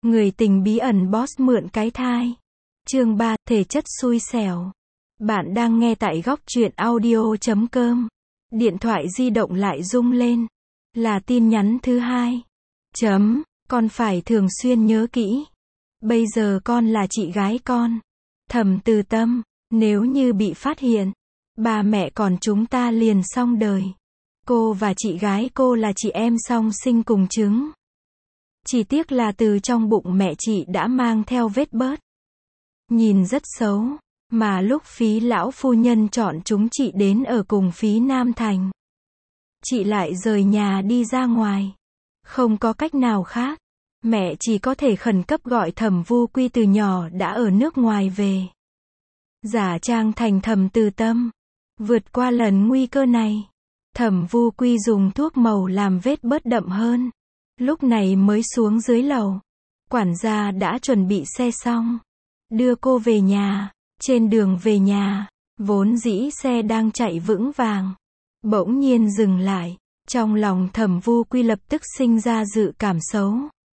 Người tình bí ẩn boss mượn cái thai. Chương 3, thể chất xui xẻo. Bạn đang nghe tại góc truyện audio.com. Điện thoại di động lại rung lên. Là tin nhắn thứ hai. Con phải thường xuyên nhớ kỹ. Bây giờ con là chị gái con. Thẩm Từ Tâm, nếu như bị phát hiện, ba mẹ còn chúng ta liền xong đời. Cô và chị gái cô là chị em song sinh cùng trứng. Chỉ tiếc là từ trong bụng mẹ chị đã mang theo vết bớt. Nhìn rất xấu, mà lúc Phí lão phu nhân chọn chúng chị đến ở cùng Phí Nam Thành. Chị lại rời nhà đi ra ngoài. Không có cách nào khác. Mẹ chỉ có thể khẩn cấp gọi Thẩm Vu Quy từ nhỏ đã ở nước ngoài về. Giả trang thành Thẩm Từ Tâm. Vượt qua lần nguy cơ này, Thẩm Vu Quy dùng thuốc màu làm vết bớt đậm hơn. Lúc này mới xuống dưới lầu. Quản gia đã chuẩn bị xe xong, đưa cô về nhà. Trên đường về nhà, vốn dĩ xe đang chạy vững vàng, bỗng nhiên dừng lại. Trong lòng Thẩm Vu Quy lập tức sinh ra dự cảm xấu.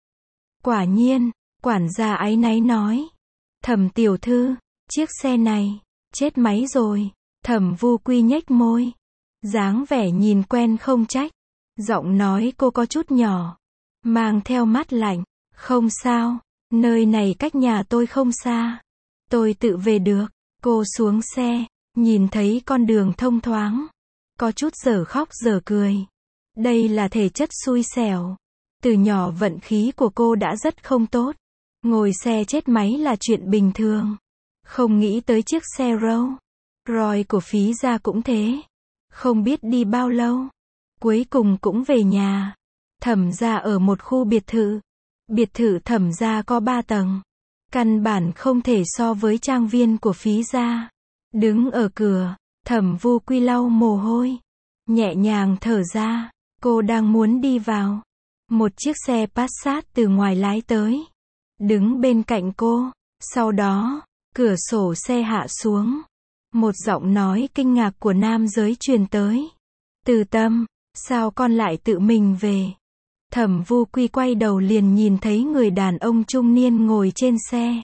Quả nhiên, quản gia áy náy nói. Thẩm tiểu thư, chiếc xe này, chết máy rồi. Thẩm Vu Quy nhếch môi. Dáng vẻ nhìn quen không trách. Giọng nói cô có chút nhỏ, mang theo mát lạnh. Không sao, nơi này cách nhà tôi không xa. Tôi tự về được. Cô xuống xe, nhìn thấy con đường thông thoáng. Có chút dở khóc dở cười. Đây là thể chất xui xẻo. Từ nhỏ vận khí của cô đã rất không tốt. Ngồi xe chết máy là chuyện bình thường. Không nghĩ tới chiếc xe Rolls Royce của Phí gia cũng thế. Không biết đi bao lâu, cuối cùng cũng về nhà. Thẩm gia ở một khu biệt thự. Biệt thự Thẩm gia có 3 tầng. Căn bản không thể so với trang viên của Phí gia. Đứng ở cửa, Thẩm Vu Quy lau mồ hôi, nhẹ nhàng thở ra. Cô đang muốn đi vào. Một chiếc xe Passat từ ngoài lái tới, đứng bên cạnh cô. Sau đó, cửa sổ xe hạ xuống. Một giọng nói kinh ngạc của nam giới truyền tới. Từ Tâm, sao con lại tự mình về? Thẩm Vu Quy quay đầu liền nhìn thấy người đàn ông trung niên ngồi trên xe.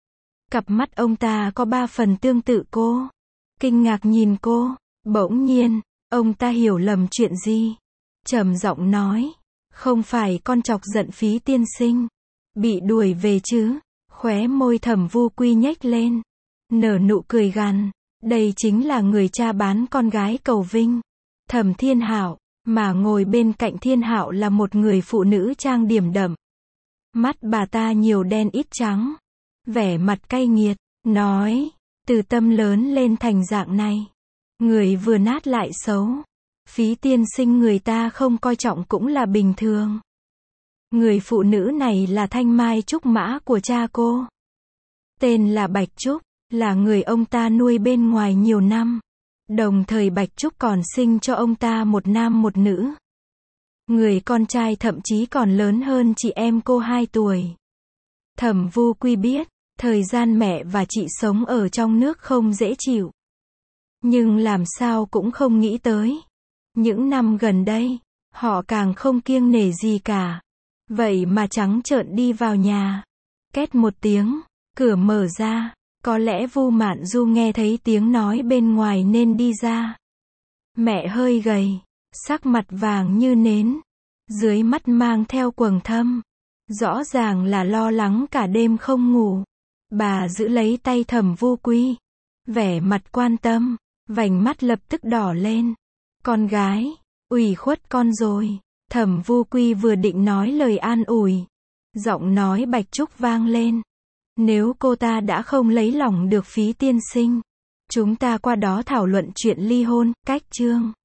Cặp mắt ông ta có 3 phần tương tự cô. Kinh ngạc nhìn cô. Bỗng nhiên, ông ta hiểu lầm chuyện gì. Trầm giọng nói. Không phải con chọc giận Phí tiên sinh, bị đuổi về chứ? Khóe môi Thẩm Vu Quy nhếch lên, nở nụ cười gằn. Đây chính là người cha bán con gái cầu vinh, Thẩm Thiên Hạo. Mà ngồi bên cạnh Thiên Hạo là một người phụ nữ trang điểm đậm. Mắt bà ta nhiều đen ít trắng, vẻ mặt cay nghiệt, nói. Từ Tâm lớn lên thành dạng này, người vừa nát lại xấu. Phí tiên sinh người ta không coi trọng cũng là bình thường. Người phụ nữ này là thanh mai trúc mã của cha cô. Tên là Bạch Trúc, là người ông ta nuôi bên ngoài nhiều năm. Đồng thời Bạch Trúc còn sinh cho ông ta một nam một nữ. Người con trai thậm chí còn lớn hơn chị em cô 2 tuổi. Thẩm Vu Quy biết, thời gian mẹ và chị sống ở trong nước không dễ chịu. Nhưng làm sao cũng không nghĩ tới. Những năm gần đây, họ càng không kiêng nể gì cả. Vậy mà trắng trợn đi vào nhà. Két một tiếng, cửa mở ra. Có lẽ Vu Mạn Du nghe thấy tiếng nói bên ngoài nên đi ra. Mẹ hơi gầy, sắc mặt vàng như nến, dưới mắt mang theo quầng thâm. Rõ ràng là lo lắng cả đêm không ngủ. Bà giữ lấy tay Thẩm Vu Quy, vẻ mặt quan tâm, vành mắt lập tức đỏ lên. Con gái, ủy khuất con rồi. Thẩm Vu Quy vừa định nói lời an ủi, giọng nói Bạch Trúc vang lên. Nếu cô ta đã không lấy lòng được Phí tiên sinh, chúng ta qua đó thảo luận chuyện ly hôn. Cách chương